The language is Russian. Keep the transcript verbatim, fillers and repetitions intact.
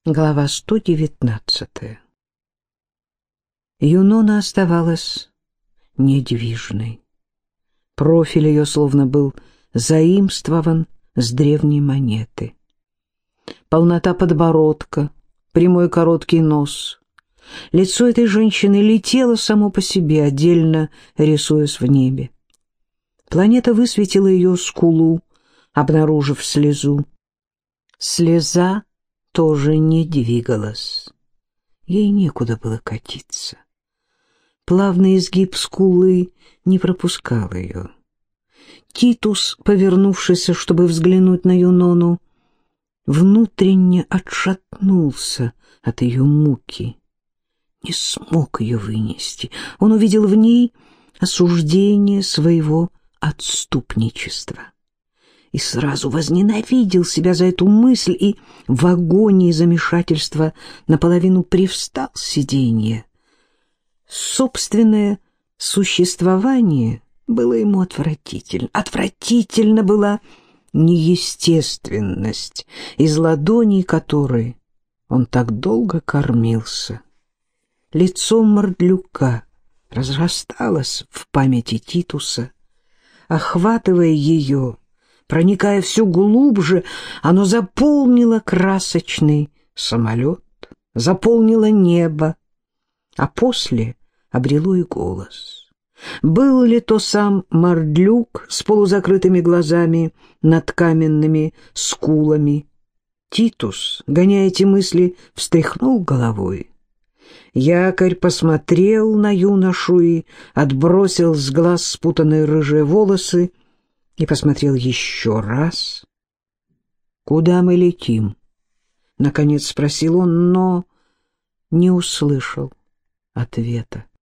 Глава сто девятнадцатая. Юнона оставалась недвижной. Профиль ее словно был заимствован с древней монеты. Полнота подбородка, прямой короткий нос. Лицо этой женщины летело само по себе, отдельно рисуясь в небе. Планета высветила ее скулу, обнаружив слезу. Слеза тоже не двигалась. Ей некуда было катиться. Плавный изгиб скулы не пропускал ее. Титус, повернувшийся, чтобы взглянуть на Юнону, внутренне отшатнулся от ее муки. Не смог ее вынести. Он увидел в ней осуждение своего отступничества. И сразу возненавидел себя за эту мысль и в агонии замешательства наполовину привстал с сиденья. Собственное существование было ему отвратительно. Отвратительно была неестественность, из ладоней которой он так долго кормился. Лицо Мордлюка разрасталось в памяти Титуса, охватывая ее, проникая все глубже, оно заполнило красочный самолет, заполнило небо, а после обрело и голос. Был ли то сам Мордлюк с полузакрытыми глазами над каменными скулами? Титус, гоняя эти мысли, встряхнул головой. Якорь посмотрел на юношу и отбросил с глаз спутанные рыжие волосы и посмотрел еще раз. «Куда мы летим?» — наконец спросил он, но не услышал ответа.